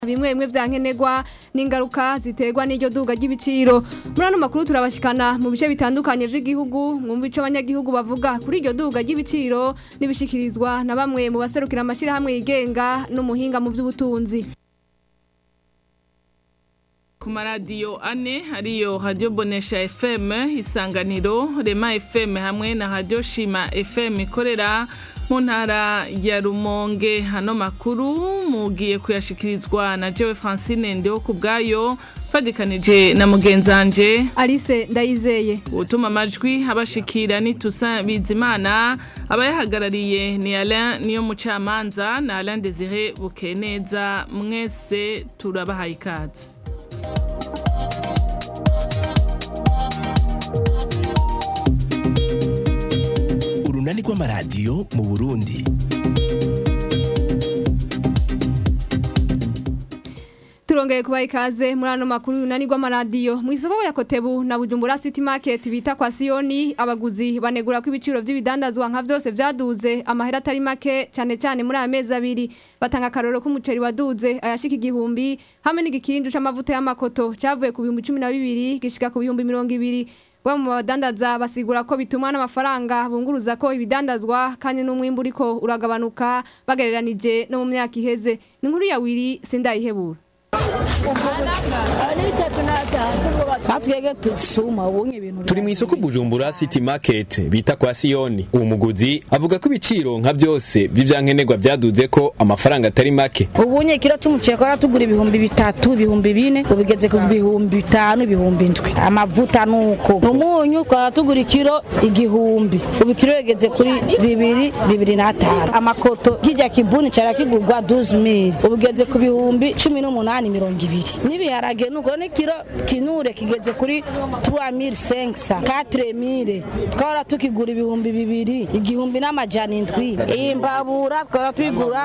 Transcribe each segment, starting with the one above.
bimwe vyankenegwa n'ingaruka ziterwa n'iryo duga ry'ibiciro. Muri ano makuru turabashikana mu bice bitandukanye vy'igihugu, mwumva ico abanyagihugu bavuga kuri iryo duga ry'ibiciro n'ibishikirizwa na bamwe mu baserukira amashirahamwe yigenga n'umuhinga mu vy'ubutunzi. Ku maradiyo ane hariyo Radio Bonesha FM, Isanganiro, Rema FM hamwe na Radio Shima FM ikorera mu ntara ya Rumonge. Hano makuru mugiye kuyashikirizwa na jewe Francine Ndeho kubgayo fadikanije na mugenzanje Alice Ndayizeye. Utuma amajwi abashikira ni Tusa Bizimana, abayahagarariye ni Alain niyo mucamanza na Alain Desire Bukeneza. Mwese turabahaye ikaze. Urunani rw'amaradiyo mu Burundi. Turongeye kubaha ikaze muri ano makuru y'urunani rw'amaradiyo. Mu isoko ya Kotebu na Bujumbura City Market bita kwa Sioni, abaguzi banegura ko ibiciro vy'ibidandazwa nka vyose vyaduze amahera atari make cyane cyane muri amezi abiri. Batanga akaroro k'umuceri waduze ayashika 1000 hamwe n'igikinju c'amavuta y'amakoto cyavuye ku 12 gishika ku 2020. Bamwe mu badandaza basigura ko bitumwa n'amafaranga bunguruza ko ibidandazwa kandi n'umwimbu uriko uragabanuka bagereranije no mu myaka iheze. Ni nkuru ya Wiri Sindayihebura. Turi mu isoko Bujumbura City Market bita kwa Sioni. Uwo muguzi avuga ko ibiciro nka byose by'ivyankenegwa byaduze ko amafaranga atari make. Ubunye kilo c'umuceri ko aratugura 3,000 4,000 ubigeze ku 5,000 7,000. Amavuta nuko umunyu ko aratugura kilo 1,000 ubikiro yegeze kuri 2,500. Amakoto kijya kibuni cara kigurwa 12,000 ubigeze ku 18,200. Nibiharage nuko ne kilo kinure kigeze kuri 3,500 4,000 twara tukigura 2,000 igihumbi n'amajana 7. Imbabura twara twigura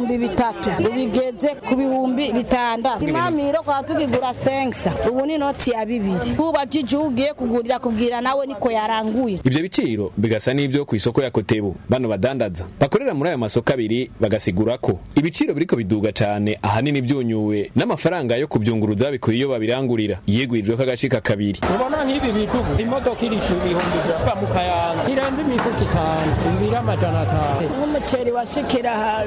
3,000 ubigeze ku 6,000. Imamiro kwa tukigura 500 ubu ni noti ya 2. Kuba jijugiye kugurira kubwira nawe niko yaranguye. Ivyo biciro bigasa n'ivyo ku isoko ya Kotebu. Bano badandaza bakorera muri aya masoko abiri bagasigura ko ibiciro biriko biduga cyane ahanini byunyuwe n'amafaranga yo kubyunguruza bikuye iyo babirangurira yegwijwe ko agashika kabiri. Ubona nk'ibi bitugu imodoka irisha 1,000 mu Kayanza irambi imifuka 5 umbira amajana 5. Umuceri washikira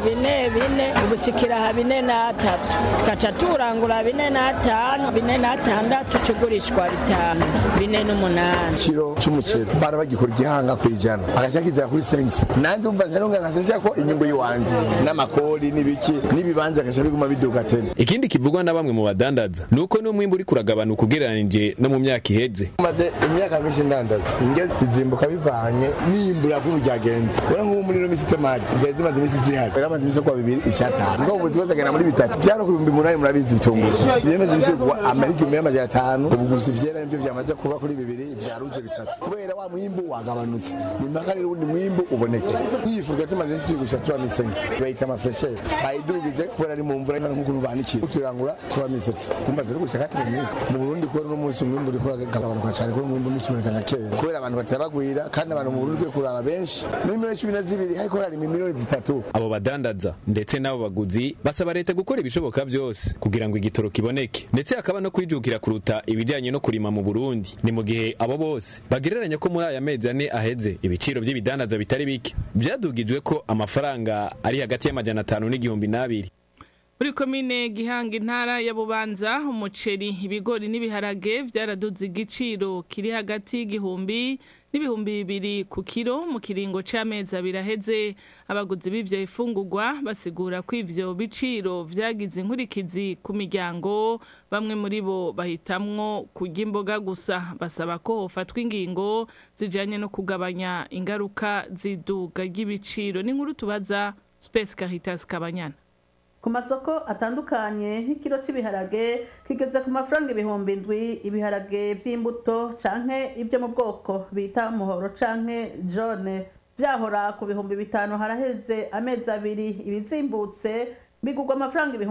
4 ubushikira 4 3 tukaca turangura 4 5 4 6 cugurishwa 5 4 8. Kilo cy'umuceri barabagikora igihanga kwijana agashakiza kuri 5. Nanje umva ntaronga nkasesha ko inyungu yiwanje n'amakori n'ibiki nibibanza agasha biguma biduga tene. Ikindi kivugwa na bamwe mu badandaza nuko n'umwimbu uri kuragabanuka ugereranije no mu myaka iheze. Maze imyaka myinshi ndandaza ingezi zizimbuka bivanye n'imbura kuri ryagenze. Ora nko muri no misi tomate zimaze imisi zihari. Baramaze imisi kwa 2 icyatanu. Ngo ubuzi bazagana muri 3. Byaro ku 8,000 murabizi bitunguru. Byemeze imisi kwa Amerika 1,500 ubuguzi vyera nivyo vyamaze kuba kuri 2 byaruze 3. Kubera wa mwimbu wagabanutse. Nimaka rero undi mwimbu uboneke. Yifurwa tumaze imisi gushatura misensi. Bayita amafresher. Bayidugize kubera ari mu mvura nk'ukuntu banikira. Turangura tuba misetse. Kumva zero gushaka mu Burundi ko no munsi umwimbu uri kuragabanuka cyane ko umwimbu n'ikimurika nka kera. Kubera abantu batabagwira kandi abantu mu Burundi kuraba benshi. Muri 12 hariko hari miliyoni 3. Abo badandaza ndetse nabo baguzi basaba leta gukora ibishoboka byose kugira ngo igitoro kiboneke ndetse akaba no kwijukira kuruta ibijyanye no kurima mu Burundi. Ni mu gihe abo bose bagereranya ko muri aya mezi ane aheze ibiciro by'ibidandaza bitari bike byadugijwe ko amafaranga ari hagati y'amajana 5 n'igihumbi. Muri komine Gihanga intara ya Bubanza umuceri ibigori n'ibiharage byaraduze igiciro kiri hagati y'igihumbi n'ibihumbi 2 ku kilo mu kiringo c'amezi abiraheze. Abaguzi b'ivyo ifungurwa basigura ko ivyo biciro vyagize inkurikizi ku miryango, bamwe muri bo bahitamwo kurya imboga gusa. Basaba ko hofatwa ingingo zijanye no kugabanya ingaruka ziduga ry'ibiciro. Ni nkuru tubaza Space Caritas Kabanyana. Ku masoko atandukanye nk'ikiro cy'ibiharage kigeze ku mafaranga 7,000, ibiharage by'imbuto canke ibyo mu bwoko bita muhoro canke jaune byahora ku 5,000 haraheze amezi abiri. Ibizimbutse bigugwa amafaranga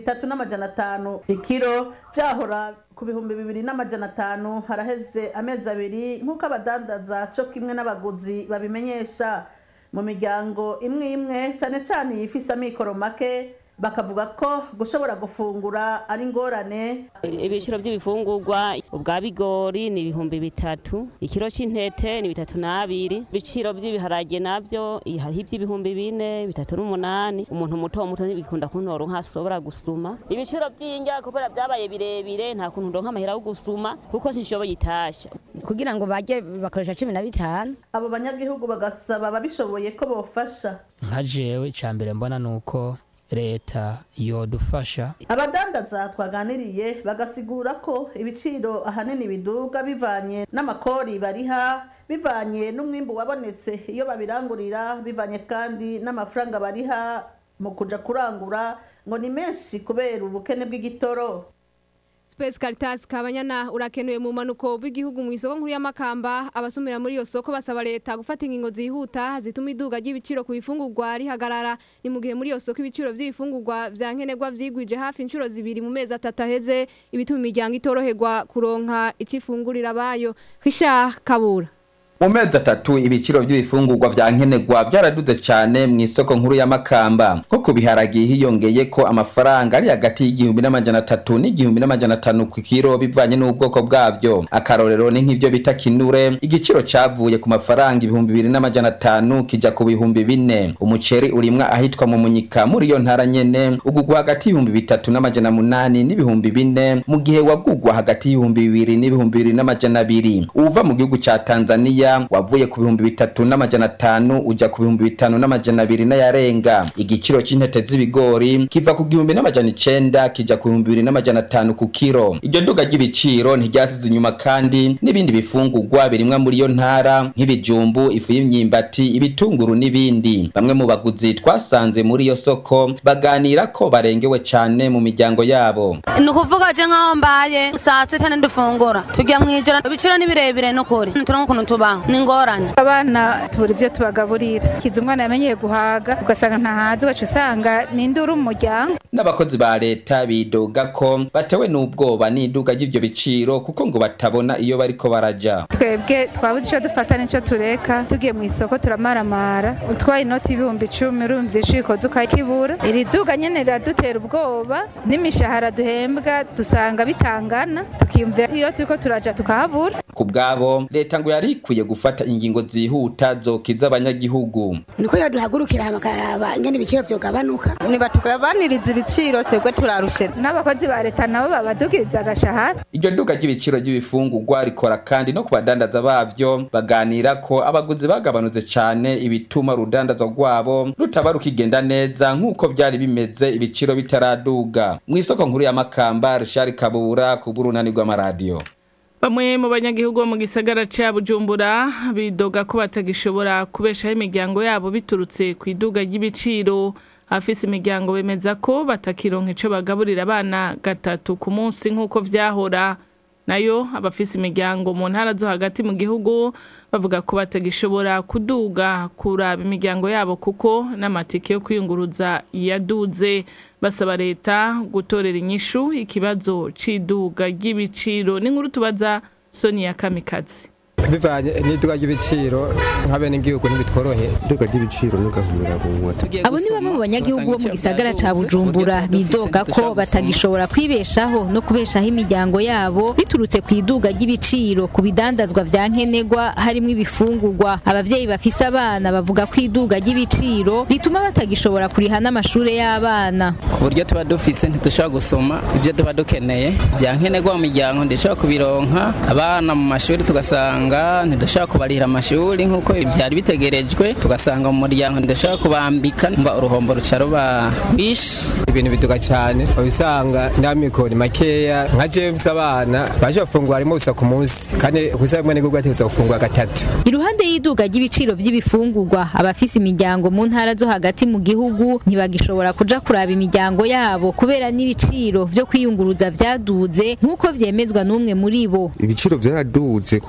3,500 ikiro, byahora ku 2,500 haraheze amezi abiri nk'uko abadandaza cyo kimwe n'abaguzi babimenyesha. Mu miryango imwe imwe cyane cyane yifisa amikoro make bakavuga ko gushobora gufungura ari ingorane. Ibiciro by'ibifungurwa ubwa bigori ni 3,000, ikiro c'intete ni 3,200, ibiciro by'ibiharage navyo hariho iby'ibihumbi 4, 3,800. Umuntu muto bikunda kuntora nkasobora gusuma. Ibiciro by'injya kubera byabaye birebire nta kuntu ndonka amahera yo gusuma kuko sinshoboye itasha kugira ngo baje bakoresha 15. Abo banyagihugu bagasaba babishoboye ko bofasha. Nka jewe icambere mbona nuko leta yodufasha. Abadandaza twaganiriye bagasigura ko ibiciro ahanini biduga bivanye n'amakori bariha, bivanye n'umwimbu wabonetse iyo babirangurira, bivanye kandi n'amafaranga bariha mu kuja kurangura ngo ni menshi kubera ubukene bw'igitoro. Space Caritas Kabanyana urakenuye mu manuko bw'igihugu mu isoko nkuru y'amakamba. Abasumira muri iyo soko basaba leta gufata ingingo zihuta zituma iduga ry'ibiciro ku bifungurwa rihagarara. Ni mu gihe muri iyo soko ibiciro by'ibifungurwa vya nkenerwa vyigwije hafi inshuro 2 mu mezi 3 aheze, ibituma imiryango itoroherwa kuronka icifungurira bayo. Richard Kabura. Mu mezi 3 ibiciro by'ibifungurwa vya nkenerwa byaraduze cyane mu isoko nkuru ya Makamba, ko kubiharagi hiyongeye ko amafaranga ari hagati y'1,300 n'1,500 ku kilo bivanye n'ubwoko bwabyo. Akarorero ni nk'ivyo bita kinure, igiciro cavuye ku mafaranga 2,500 kija ku 4,000. Umuceri urimwa ahitwa mu Munyika muri yo ntara nyene ugugwa hagati y'3,800 n'4,000 mu gihe wagugwa hagati y'2,000 n'2,200. Uva mu gihugu ca Tanzania wavuye ku 3,500 uja ku 5,200 n'ayarenga. Igiciro c'intete z'ibigori kiva ku 1,900 kija ku 2,500 ku kilo. Iryo duga ry'ibiciro ntiryasize inyuma kandi n'ibindi bifungurwa birimwa muri yo ntara nk'ibijumbu, ifu y'imyimbati, ibitunguru n'ibindi. Bamwe mu baguzi twasanze muri iyo soko baganira ko barengewe cyane mu miryango yabo. Nukuvuga je nkaho mbaye saa 6 ndufungura tujya mwijoro ibiciro nibirebire n'ukuri turonko kuntu tuba n'ingorane. Abana tubura ivyo tubagaburira, kiza umwana yamenyeye guhaga ugasanga ntahazi wacu usanga n'induru umuryango. N'abakozi ba leta bidoga ko batewe n'ubwoba n'iduga ry'ivyo biciro kuko ngo batabona iyo bariko baraja. Twebwe twabuze ico dufata n'ico tureka, tugiye mu isoko turamaramara, utwaye inoti 10,000 urumva ishikoze ukakibura. Iri duga nyene riradutera ubwoba, n'imishahara duhembwa dusanga bitangana, tukiyumvira iyo turiko turaja tukahabura. Kubgabo leta ngo yari ikwiye gufata ingingo zihuta zokiza abanyagihugu. Niko yaduhagurukira amakaraba ingene ibiciro vyogabanuka. Nibatugabaniriza ibiciro twebwe turarushe. N'abakozi ba leta nabo babadugiza agashahara. Iryo duga ry'ibiciro ry'ibifungurwa rikora kandi no kubadandaza bavyo baganira ko abaguzi bagabanuze cyane ibituma rudandaza rwabo rutaba rukigenda neza nk'uko byari bimeze ibiciro bitaraduga. Mu isoko nkuru ya Makamba, Richard Kabura ku Burunani rw'amaradio. Bamwe mu banyagihugu mu gisagara ca Bujumbura bidoga ko batagishobora kubeshaho imiryango yabo biturutse ku iduga ry'ibiciro. Afise imiryango bemeza ko batakironka ico bagaburira abana 3 ku munsi nk'uko vyahora. Nayo abafise imiryango mu ntara zo hagati mu gihugu bavuga ko batagishobora kuduga kuraba imiryango yabo kuko n'amatike yo kwiyunguruza yaduze. Basaba leta gutorera inyishu ikibazo ciduga ry'ibiciro. N'inkuru tubaza Sonia Kamikazi. Bivanye n'iduga ry'ibiciro nk'abene ngihugu ntibitworohe. Iduga ry'ibiciro n'ugahumira bunwa. Abo ni bamwe mu banyagihugu bo mu gisagara ca Bujumbura bidoga ko batagishobora kwibeshaho no kubeshaho imiryango yabo biturutse ku iduga ry'ibiciro ku bidandazwa vya nkenerwa harimo ibifungurwa. Abavyeyi bafise abana bavuga ko iduga ry'ibiciro rituma batagishobora kuriha n'amashure y'abana. Ku buryo tuba dufise ntidushobora gusoma ibyo tuba dukeneye vya nkenerwa mu miryango ndishobora kubironka. Abana mu mashuri tugasanga ntidushobora kubarira amashuri nk'uko byari bitegerejwe, tugasanga mu muryango ndashaka kubambika mba uruhombo ruca ruba rwishi. Ibintu biduga cyane ubisanga ndamikoni makeya nka James abana baje bafungura arimo gusa ku munsi kandi gusa mwe n'igurwa cyose gufungura 3. Iruhande y'iduga ry'ibiciro by'ibifungurwa abafise imiryango mu ntara zo hagati mu gihugu ntibagishobora kuja kuraba imiryango yabo kubera n'ibiciro vyo kwiyunguruza vyaduze nk'uko vyemezwa n'umwe muri bo. Ibiciro byaraduze ku buryo bwo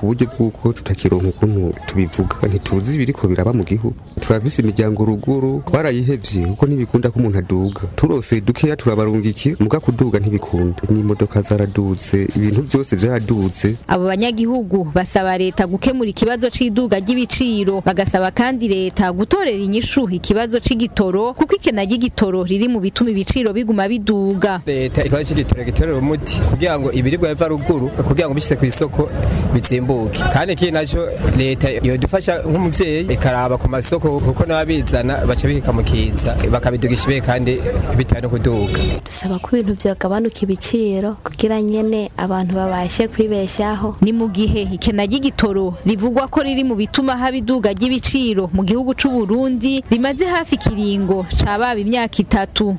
yuko tutakironka ukuntu tubivuga ntituzi ibiriko biraba mu gihugu turavise imiryango ruguru twarayihevye kuko ntibikunda ko umuntu aduga turose dukeya turabarungikira muga kuduga ntibikunda n'imodoka zaraduze ibintu byose byaraduze. Abo banyagihugu basaba leta gukemura ikibazo c'iduga ry'ibiciro bagasaba kandi leta gutorera inyishu ikibazo c'igitoro kuko ikena ry'igitoro riri mu bituma ibiciro biguma biduga. Leta ikibazo c'igitoro gitorera umuti kugira ngo ibiribwa biva ruguru kugira ngo bishike ku isoko bitsimbuke kandi iki naco leta yodufasha nk'umuvyeyi ikaraba ku masoko kuko n'abizana baca bihika mu kiza bakabidugisha ibe kandi bitano kuduga. Dusaba ko ibintu byagabanuka ibiciro kugira nyene abantu babashe kwibeshaho. Ni mu gihe ikena ry'igitoro rivugwa ko riri mu bituma haba iduga ry'ibiciro mu gihugu c'u Burundi rimaze hafi kiringo cababa imyaka 3.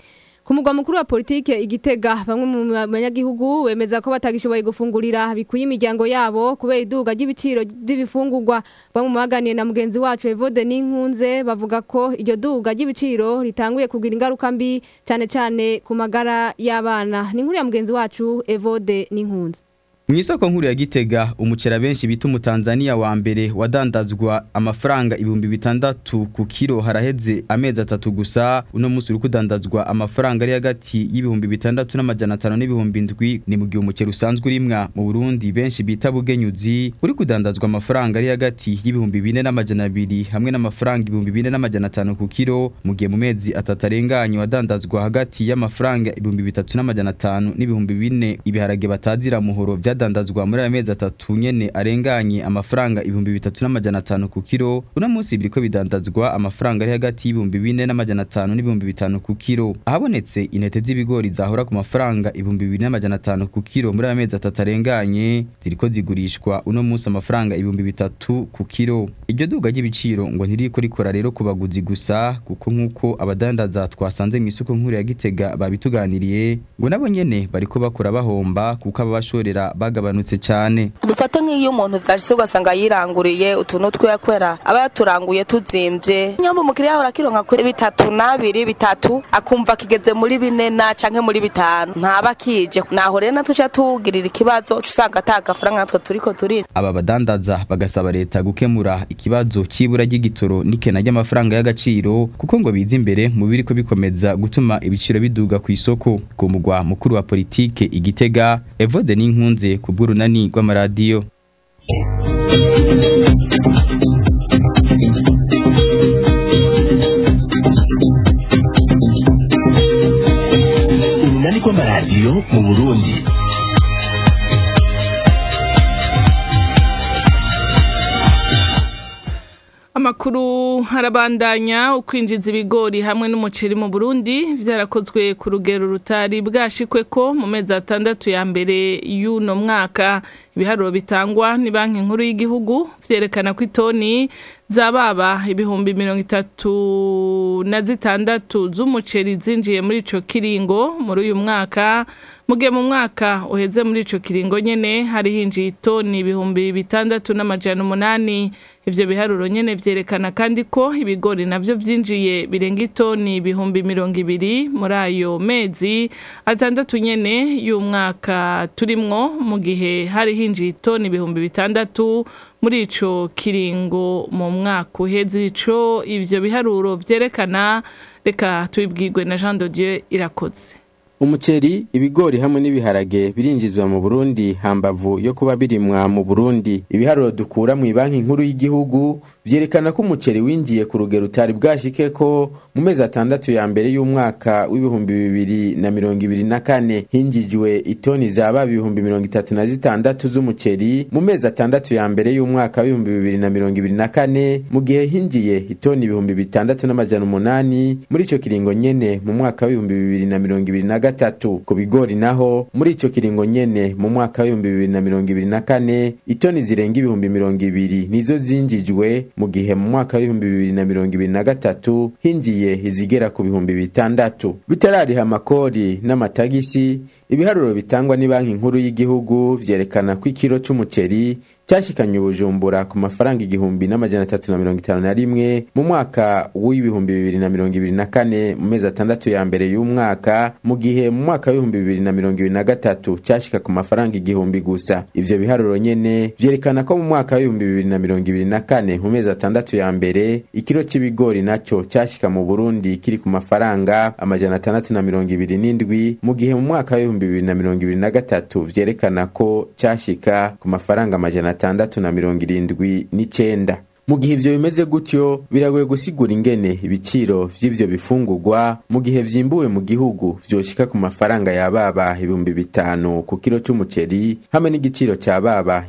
Ku mugwa mukuru wa politike Igitega bamwe mu banyagihugu bemeza ko batagishoboye gufungurira bikuye imiryango yabo kubera iduga ry'ibiciro by'ibifungurwa. Bamwe mu baganiye na mugenzi wacu Evode Ninkunze bavuga ko iryo duga ry'ibiciro ritanguye kugira ingaruka mbi cyane cyane ku magara y'abana. Ni inkuru ya mugenzi wacu Evode Ninkunze. Mwisoko nkuru ya Gitega umucera benshi bita umutanzania wa mbere wadandazwa amafaranga 600 ku kilo haraheze amezi 3 gusa uno musi uri kudandazwa amafaranga ari hagati y'600 n'amajana n'ibihumbi 7 ni mu gihe umucera usanzwe urimwa mu Burundi benshi bita bugenyuzi uri kudandazwa amafaranga ari hagati y'4,000 n'amajana 2 hamwe n'amafaranga 4,500 ku kilo mu gihe mu mezi atatarenganye wadandazwa hagati y'amafaranga 3,300 n'amajana 5 n'ibihumbi 4 ibiharage batazira muhoro dandazwa muri amezi 3 nyene arenganye amafaranga 3,300 n'amajana 5 ku kilo uno munsi biriko bidandazwa amafaranga ari hagati y'4,000 n'amajana 5 n'ibihumbi 5 ku kilo ahabonetse intete z'ibigori zahora ku mafaranga 2,000 n'amajana 5 ku kilo muri amezi 3 arenganye ziriko zigurishwa uno munsi amafaranga 3,000 ku kilo. Iryo duga ry'ibiciro ngo ntiriko rikora rero kubaguzi gusa kuko nkuko abadandaza twasanze mu isoko nkuru ya Gitega babituganiriye ngo nabo nyene bariko bakora bahomba kuko abashorera bagabanutse cyane. Dufate nk'iyo umuntu vyashitse ugasanga yiranguriye utuntu twiyakwera aba yaturanguye tuzimvye nyambo umukiriya ahora kironka kuri 3 akumva kigeze muri 4 canke muri 5 ntaba kije naho rero natuca tugirira ikibazo usanga atagafaranga natwe turiko turira. Aba badandaza bagasaba leta gukemura ikibazo cibura ry'igitoro n'ikena ry'amafaranga y'agaciro kuko ngo biza imbere mu biriko bikomeza gutuma ibiciro biduga ku isoko. Ku mugwa mukuru wa politike Igitega Evode Ninkunze ku bw'urunani rw'amaradiyo. Urunani rw'amaradiyo mu Burundi. Amakuru harabandanya ukwinjiza ibigori hamwe n'umuceri mu Burundi vyarakozwe ku rugero rutari bwashikwe ko mu mezi 6 ya mbere y'uno mwaka. Ibiharuro bitangwa ni banki nkuru y'igihugu vyerekana ko itoni zababa 36,000 z'umuceri zinjiye muri ico kiringo muri uyu mwaka. Mugihe mu mwaka uheze muri ico kiringo nyene hari hinjiye itoni 6,800. Ivyo biharuro nyene vyerekana kandi ko ibigori navyo vyinjiye birenga itoni 200,000 muri ayo mezi 6 nyene y'umwaka turimwo mu gihe hari hinjiye itoni 6,000 muri ico kiringo mu mwaka uheze. Ico ivyo biharuro vyerekana reka tubibwirwe na Jean de Dieu Irakoze. Umuceri, ibigori hamwe n'ibiharage birinjizwa mu Burundi hambavu yo kuba birimwa mu Burundi. Ibiharuro dukura mu banki nkuru y'igihugu vyerekana ko umuceri winjiye ku rugero utari bwashike ko mu mezi 6 ya mbere y'umwaka w'2024 hinjijwe itoni zaba 36,000 z'umuceri mu mezi 6 ya mbere y'umwaka w'2024 mu gihe hinjiye itoni 6,800 muri ico kiringo nyene mu mwaka w'2023. Ku bigori naho muri ico kiringo nyene mu mwaka wa 2024 itoni zirenga 200,000 nizo zinjijwe mu gihe mu mwaka w'ibihumbi 2023 hinjiye izigera ku bihumbi 600 bitarariha amakori n'amatagisi. Ibiharuro bitangwa ni banki nkuru y'igihugu vyerekana ko ikiro c'umuceri cyashikanye Bujumbura ku mafaranga 1351 mu mwaka w'ibihumbi 2024 mu mezi atandatu ya mbere y'umwaka, mu gihe mu mwaka w'ibihumbi 2023 cyashika ku mafaranga 1000 gusa. Ivyo biharuro nyene vyerekana ko mu mwaka w'ibihumbi 2024 mu mezi atandatu ya mbere ikiro c'ibigori naco cyashika mu Burundi kiri ku mafaranga 627, mu gihe mu mwaka w'ibihumbi 2023 vyerekana ko cyashika ku mafaranga 679. Mu gihe ivyo bimeze gutyo biragoye gusigura ingene ibiciro vy'ivyo bifungurwa mu gihe vyimbuwe mu gihugu vyoshika ku mafaranga yababa 5,000 ku kilo c'umuceri hamwe n'igiciro ca baba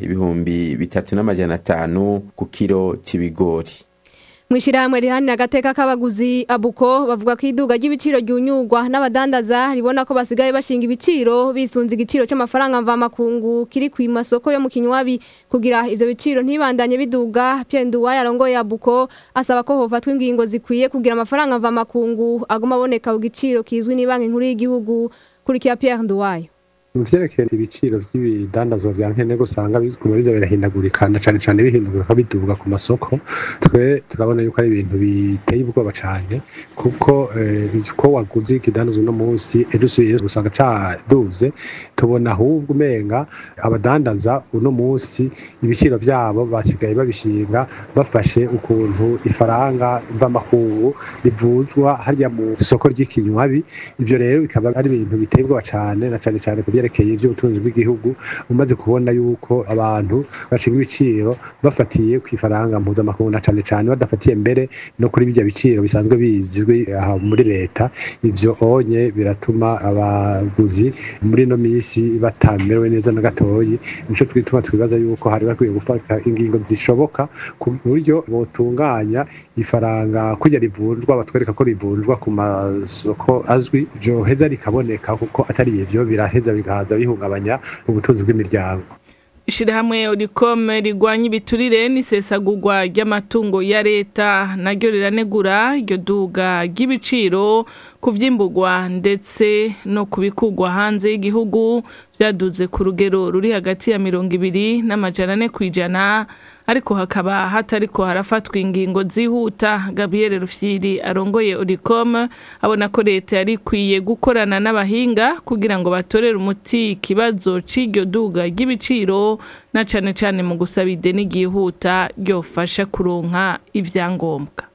3,500 ku kilo c'ibigori. Mwishirahamwe rihani agateka k'abaguzi abuko bavuga ko iduga ry'ibiciro ryunyurwa n'abadandaza ribona ko basigaye bashinga ibiciro bisunze igiciro c'amafaranga mva makungu kiri ku masoko yo mu Kinywabi kugira ivyo biciro ntibandanye biduga. Pierre Nduwaye arongoye abuko asaba ko hofatwa ingingo zikwiye kugira amafaranga mva makungu aguma aboneka ku giciro kizwi ni banki nkuru y'igihugu. Kurikiya Pierre Nduwaye. Muvyerekeye ibiciro vy'ibidandazwa vya nkenerwa usanga bizikuma biza birahindagurika na cane bihindagurika biduga ku masoko. Twe turabona yuko ari ibintu biteye ubwoba cane kuko ko waguze ikidandazwa no munsi ejo suye usanga caduze. Tubona ahubwo umenga abadandaza uno munsi ibiciro vyabo basigaye babishinga bafashe ukuntu ifaranga mva makungu rivuzwa harya mu soko ry'Ikinywabi. Ivyo rero bikaba ari ibintu biteye ubwoba cane na cane kubyerekeye iby'ubutunzi bw'igihugu. Umaze kubona yuko abantu bashinga ibiciro bafatiye ku ifaranga mpuzamakungu na cane badafatiye mbere no kuri bijya biciro bisanzwe bizwi muri leta. Ivyo onye biratuma abaguzi muri no misi batamerewe neza na gatoyi. Nico twituma twibaza yuko hari bakwiye gufata ingingo zishoboka ku buryo botunganya ifaranga kujya rivunjwa batwereka ko rivunjwa ku masoko azwi jo heza rikaboneka kuko atari ivyo biraheza bigahaza bihungabanya ubutunzi bw'imiryango. Ishirahamwe Oricom rigwanya ibiturire n'isesagurwa ry'amatungo ya leta naryo riranegura iryo duga ry'ibiciro kuvyimburwa ndetse no kubikugwa hanze y'igihugu vyaduze ku rugero ruri hagati ya 200 n'amajana 400, ariko hakaba hatariko harafatwa ingingo zihuta. Gabriel Rufyiri arongoye Oricom abona ko leta yari kwiye gukorana n'abahinga kugira ngo batorere umuti ikibazo c'iryo duga ry'ibiciro na cane mu gusaba ideni gihuta ryofasha kuronka ivyangombwa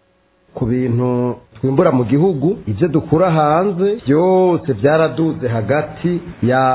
ku bintu twimbura mu gihugu. Ivyo dukura hanze byose byaraduze hagati ya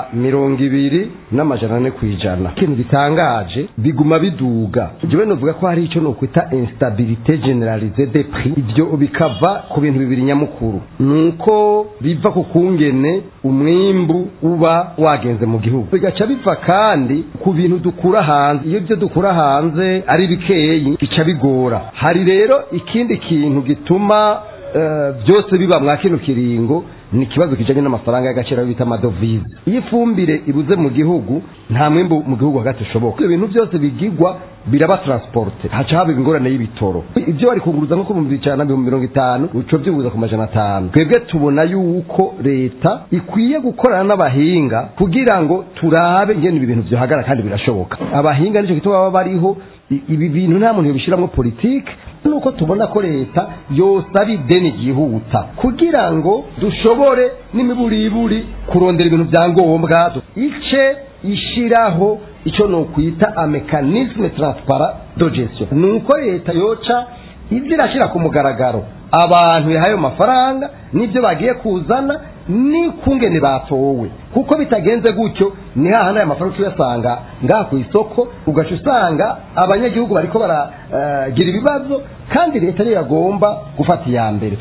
200 n'amajana 400. Ikintu gitangaje biguma biduga. Jewe novuga ko hari ico no kwita instabilité généralisée des prix. Ivyo bikava ku bintu bibiri nyamukuru, nuko biva ku kungene umwimbu uba wagenze mu gihugu, bigaca biva kandi ku bintu dukura hanze. Iyo byo dukura hanze ari bikeyi bica bigora. Hari rero ikindi kintu gituma byose biba mwa kino kiringo ni kibazo kijanye n'amafaranga y'agaciro bita amadovize. Iyo ifumbire ibuze mu gihugu nta mwimbu mu gihugu hagati ushoboka. Ibintu byose bigigwa biraba transporte, haca haba ingorane y'ibitoro. Ivyo bari kunguruza nko mu 150 uco byibuza ku 500. Twebwe tubona yuko leta ikwiye gukorana n'abahinga kugira ngo turabe ingene ibintu byo hagara kandi birashoboka. Abahinga nico gituma baba bariho. Ibi bintu nta muntu yobishiramwo politique, nuko tubona ko leta yosaba ideni gihuta kugira ngo dushobore n'imiburiburi kurondera ibintu byangombwa. Ice ishiraho ico no kwita a mécanisme transparent de gestion, nuko leta yoca izirashira ku mugaragaro abantu yahayo mafaranga nibyo bagiye kuzana ni kungene batowe. Kuko bitagenze gutyo ni hahana ya mafaranga tuyasanga ngaha ku isoko, ugaca usanga abanyagihugu bariko baragira ibibazo kandi leta niyo yagomba gufata iya mbere.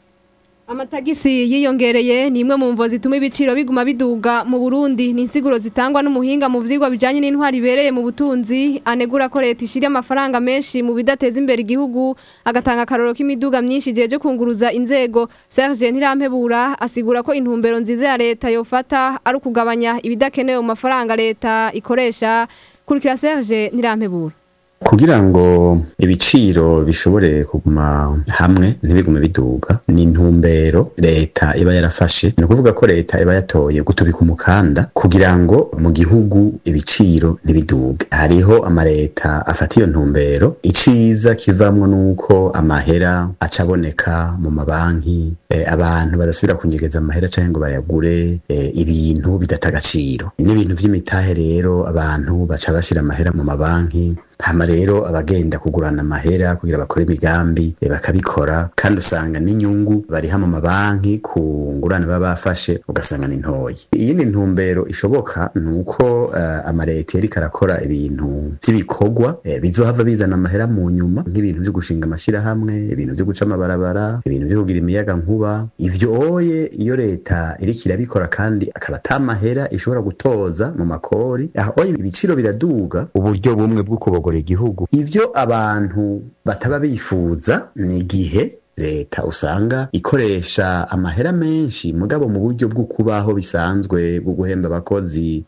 Amatagisi yiyongereye ni imwe mu mvo zituma ibiciro biguma biduga mu Burundi. Ni insiguro zitangwa n'umuhinga mu vyigwa bijanye n'intwari ibereye mu butunzi, anegura ko leta ishira amafaranga menshi mu bidateza imbere igihugu, agatanga akaroro k'imiduga myinshi je kunguruza inzego. Serge Ntirampebura asigura ko intumbero nziza ya leta yofata ari ukugabanya ibidakenewe mu mafaranga leta ikoresha. Kurikira Serge Ntirampebura. kugira ngo ibiciro bishobore kuguma hamwe ntibigume biduga ni intumbero leta iba yarafashe ni ukuvuga ko leta iba yatoye gutubika umukanda kugira ngo mu gihugu ibiciro ntibiduge hariho amaleta afata iyo ntumbero iciza kivamwo nuko amahera acaboneka mu mabanki abantu badasubira kunyegeza amahera canke ngo bayagure ibintu bidata agaciro n'ibintu vy'imitahe rero abantu baca bashira amahera mu mabanki hama rero abagenda kugurana amahera kugira bakore imigambi bakabikora kandi usanga n'inyungu bariha mu mabanki ku ngurane baba bafashe ugasanga ni ntoyi iyindi ntumbero ishoboka nuko amaleta yariko arakora ibintu vy'ibikorwa bizohava bizana amahera mu nyuma nk'ibintu vyo gushinga amashirahamwe ibintu vyo guca amabarabara ibintu vyo kugira imiyaga nkuba ivyo oye iyo leta iriko irabikora kandi akaba atamahera ishobora gutoza mu makori oye ibiciro biraduga uburyo bumwe bwo kubogora igihugu ivyo abantu bataba bifuza ni igihe leta usanga ikoresha amahera menshi mugabo mu buryo bwo kubaho bisanzwe bwo guhemba abakozi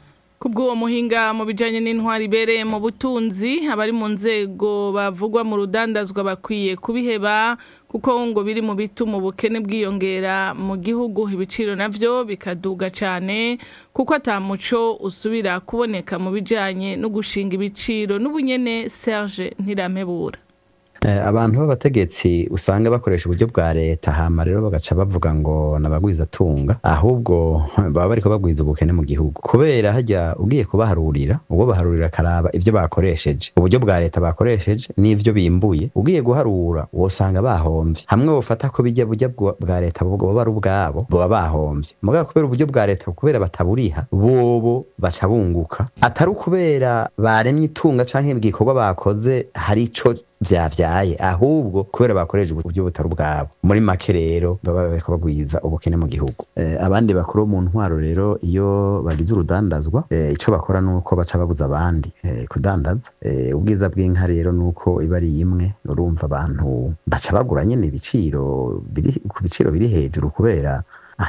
Kubwo muhinga mu bijanye n'intwari ibereye mu butunzi abari mu nzego bavugwa mu rudandazwa bakwiye kubiheba kuko ngo biri mu bituma ubukene bwiyongera mu gihugu ibiciro navyo bikaduga cyane kuko atamuco usubira kuboneka mu bijanye no gushinga ibiciro n'ubunyene Serge Ntiramebura abantu b'abategetsi usanga bakoresha uburyo bwa leta hama rero bagaca bavuga ngo nabagwiza tunga ahubwo baba bariko bagwiza ubukene mu gihugu kubera hajya ugiye kubaharurira ubwo baharurira karaba ivyo bakoresheje uburyo bwa leta bakoresheje n'ivyo bimbuye ugiye guharura wosanga bahomvye hamwe bofata ko bijya burya bwa leta bwo bari ubwabo boba bahomvye mugabo kubera uburyo bwa leta kubera bataburiha bobo baca bunguka atari kubera baremye itunga canke ibikorwa bakoze hari ico vyavyaye ahubwo kubera bakoreje uburyo butari ubwabo muri make rero baba bariko bagwiza ubukene mu gihugu abandi bakuru mu ntwaro rero iyo bagize urudandazwa ico bakora nuko baca babuza abandi kudandaza ubwiza bw'inka rero nuko iba ari imwe urumva abantu baca bagura nyene ibiciro biri ku biciro biri hejuru kubera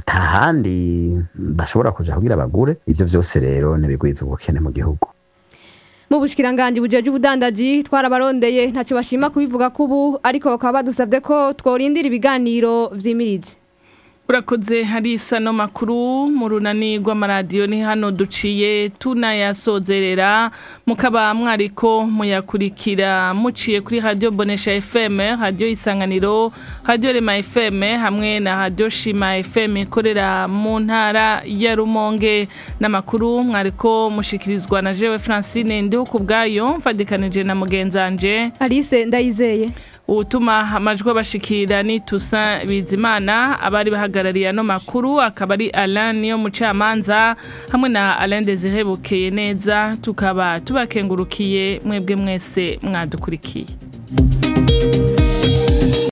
atahandi bashobora kuja kugira bagure ivyo vyose rero nibigwiza ubukene mu gihugu mu bushikiranganje bujeje ubudandaji twarabarondeye ntacyo bashima kubivuga kubu ariko bakaba badusabye ko tworindira ibiganiro vyimirije Urakoze hari isano makuru mu runani rw'amaradiyo ni hano duciye tunayasozerera mukaba mwariko muyakurikira muciye kuri radio Bonesha FM radio Isanganiro radio Rema FM hamwe na radio Shima FM ikorera mu ntara ya Rumonge n'amakuru mwariko mushikirizwa na jewe Francine ndiho kubgayo mfadikanije na mugenzanje Alice Ndayizeye utuma amajwi bashikira ni Tusa Bizimana abari bahagarariye no makuru akaba ari Alain yo mucamanza hamwe na Alain Desire Bukeye neza tukaba tubakengurukiye mwebwe mwese mwadukurikiye